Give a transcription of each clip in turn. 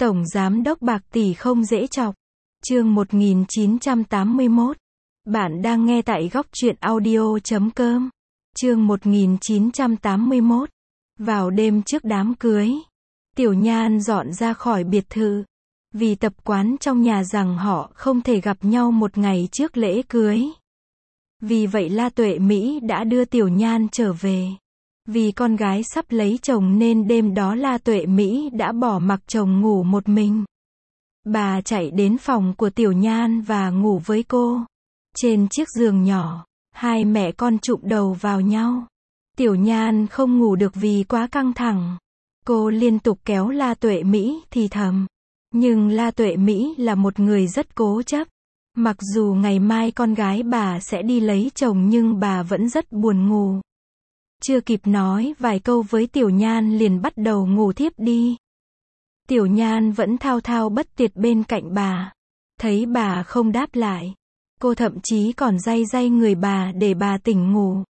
Tổng giám đốc bạc tỷ không dễ chọc. Chương 1981. Bạn đang nghe tại góc truyện audio.com. Chương 1981. Vào đêm trước đám cưới, Tiểu Nhan dọn ra khỏi biệt thự. Vì tập quán trong nhà rằng họ không thể gặp nhau một ngày trước lễ cưới. Vì vậy La Tuệ Mỹ đã đưa Tiểu Nhan trở về. Vì con gái sắp lấy chồng nên đêm đó La Tuệ Mỹ đã bỏ mặc chồng ngủ một mình. Bà chạy đến phòng của Tiểu Nhan và ngủ với cô. Trên chiếc giường nhỏ, hai mẹ con chụm đầu vào nhau. Tiểu Nhan không ngủ được vì quá căng thẳng. Cô liên tục kéo La Tuệ Mỹ thì thầm. Nhưng La Tuệ Mỹ là một người rất cố chấp. Mặc dù ngày mai con gái bà sẽ đi lấy chồng nhưng bà vẫn rất buồn ngủ. Chưa kịp nói vài câu với Tiểu Nhan liền bắt đầu ngủ thiếp đi. Tiểu Nhan vẫn thao thao bất tuyệt bên cạnh bà. Thấy bà không đáp lại, cô thậm chí còn day day người bà để bà tỉnh ngủ.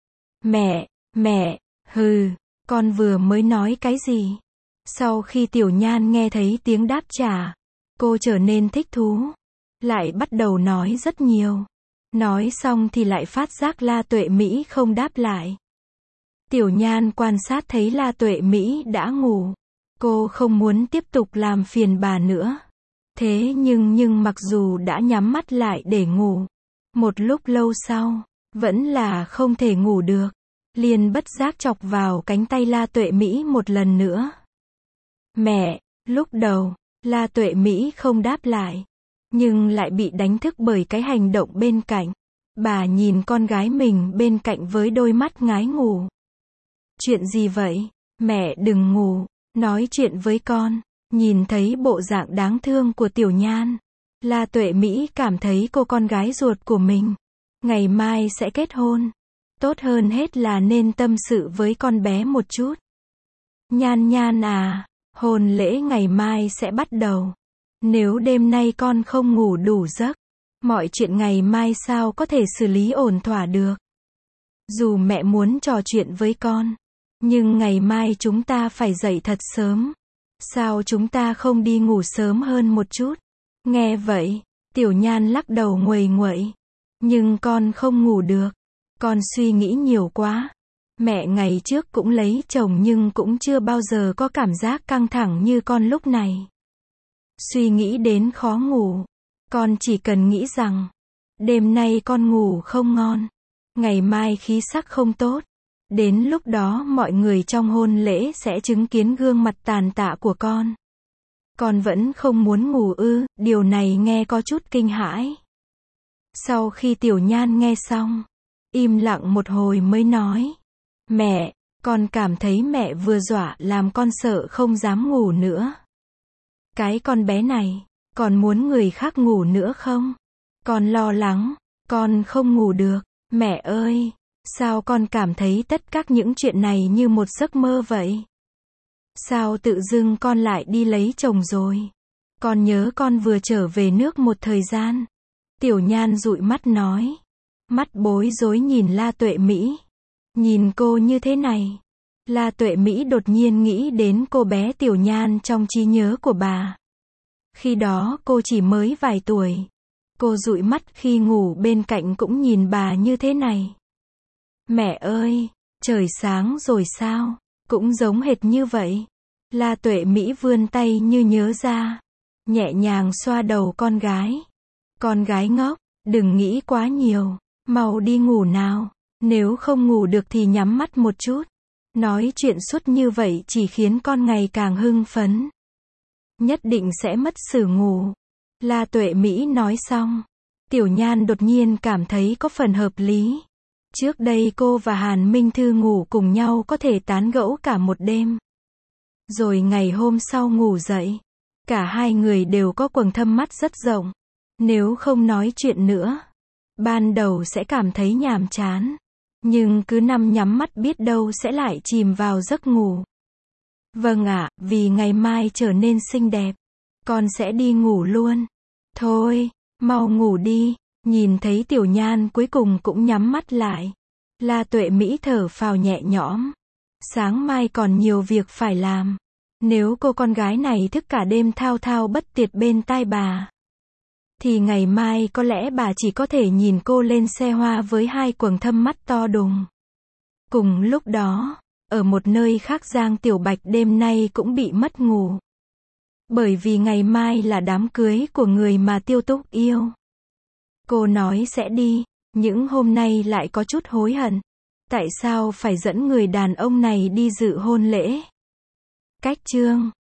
Mẹ, hừ, con vừa mới nói cái gì? Sau khi Tiểu Nhan nghe thấy tiếng đáp trả, cô trở nên thích thú. Lại bắt đầu nói rất nhiều. Nói xong thì lại phát giác La Tuệ Mỹ không đáp lại. Tiểu Nhan quan sát thấy La Tuệ Mỹ đã ngủ. Cô không muốn tiếp tục làm phiền bà nữa. Thế nhưng mặc dù đã nhắm mắt lại để ngủ, một lúc lâu sau, vẫn là không thể ngủ được. Liền bất giác chọc vào cánh tay La Tuệ Mỹ một lần nữa. Mẹ, lúc đầu, La Tuệ Mỹ không đáp lại. Nhưng lại bị đánh thức bởi cái hành động bên cạnh. Bà nhìn con gái mình bên cạnh với đôi mắt ngái ngủ. Chuyện gì vậy? Mẹ đừng ngủ, nói chuyện với con. Nhìn thấy bộ dạng đáng thương của Tiểu Nhan, La Tuệ Mỹ cảm thấy cô con gái ruột của mình ngày mai sẽ kết hôn. Tốt hơn hết là nên tâm sự với con bé một chút. Nhan à, hôn lễ ngày mai sẽ bắt đầu. Nếu đêm nay con không ngủ đủ giấc, mọi chuyện ngày mai sao có thể xử lý ổn thỏa được. Dù mẹ muốn trò chuyện với con, nhưng ngày mai chúng ta phải dậy thật sớm. Sao chúng ta không đi ngủ sớm hơn một chút? Nghe vậy, Tiểu Nhan lắc đầu nguầy nguậy. Nhưng con không ngủ được. Con suy nghĩ nhiều quá. Mẹ ngày trước cũng lấy chồng nhưng cũng chưa bao giờ có cảm giác căng thẳng như con lúc này. Suy nghĩ đến khó ngủ. Con chỉ cần nghĩ rằng, đêm nay con ngủ không ngon. Ngày mai khí sắc không tốt. Đến lúc đó mọi người trong hôn lễ sẽ chứng kiến gương mặt tàn tạ của con. Con vẫn không muốn ngủ ư? Điều này nghe có chút kinh hãi. Sau khi Tiểu Nhan nghe xong, im lặng một hồi mới nói. Mẹ, con cảm thấy mẹ vừa dọa làm con sợ không dám ngủ nữa. Cái con bé này, còn muốn người khác ngủ nữa không? Con lo lắng, con không ngủ được. Mẹ ơi, sao con cảm thấy tất cả những chuyện này như một giấc mơ vậy? Sao tự dưng con lại đi lấy chồng rồi? Con nhớ con vừa trở về nước một thời gian. Tiểu Nhan dụi mắt nói. Mắt bối rối nhìn La Tuệ Mỹ. Nhìn cô như thế này, La Tuệ Mỹ đột nhiên nghĩ đến cô bé Tiểu Nhan trong trí nhớ của bà. Khi đó cô chỉ mới vài tuổi. Cô dụi mắt khi ngủ bên cạnh cũng nhìn bà như thế này. Mẹ ơi, trời sáng rồi sao? Cũng giống hệt như vậy. La Tuệ Mỹ vươn tay như nhớ ra. Nhẹ nhàng xoa đầu con gái. Con gái ngốc, đừng nghĩ quá nhiều. Mau đi ngủ nào. Nếu không ngủ được thì nhắm mắt một chút. Nói chuyện suốt như vậy chỉ khiến con ngày càng hưng phấn. Nhất định sẽ mất sự ngủ. La Tuệ Mỹ nói xong. Tiểu Nhan đột nhiên cảm thấy có phần hợp lý. Trước đây cô và Hàn Minh Thư ngủ cùng nhau có thể tán gẫu cả một đêm. Rồi ngày hôm sau ngủ dậy, cả hai người đều có quầng thâm mắt rất rộng. Nếu không nói chuyện nữa, ban đầu sẽ cảm thấy nhàm chán. Nhưng cứ nhắm mắt biết đâu sẽ lại chìm vào giấc ngủ. Vâng ạ, vì ngày mai trở nên xinh đẹp, con sẽ đi ngủ luôn. Thôi, mau ngủ đi. Nhìn thấy Tiểu Nhan cuối cùng cũng nhắm mắt lại. La Tuệ Mỹ thở phào nhẹ nhõm. Sáng mai còn nhiều việc phải làm. Nếu cô con gái này thức cả đêm thao thao bất tuyệt bên tai bà, thì ngày mai có lẽ bà chỉ có thể nhìn cô lên xe hoa với hai quầng thâm mắt to đùng. Cùng lúc đó, ở một nơi khác Giang Tiểu Bạch đêm nay cũng bị mất ngủ. Bởi vì ngày mai là đám cưới của người mà Tiêu Túc yêu. Cô nói sẽ đi, nhưng hôm nay lại có chút hối hận. Tại sao phải dẫn người đàn ông này đi dự hôn lễ? Cách chương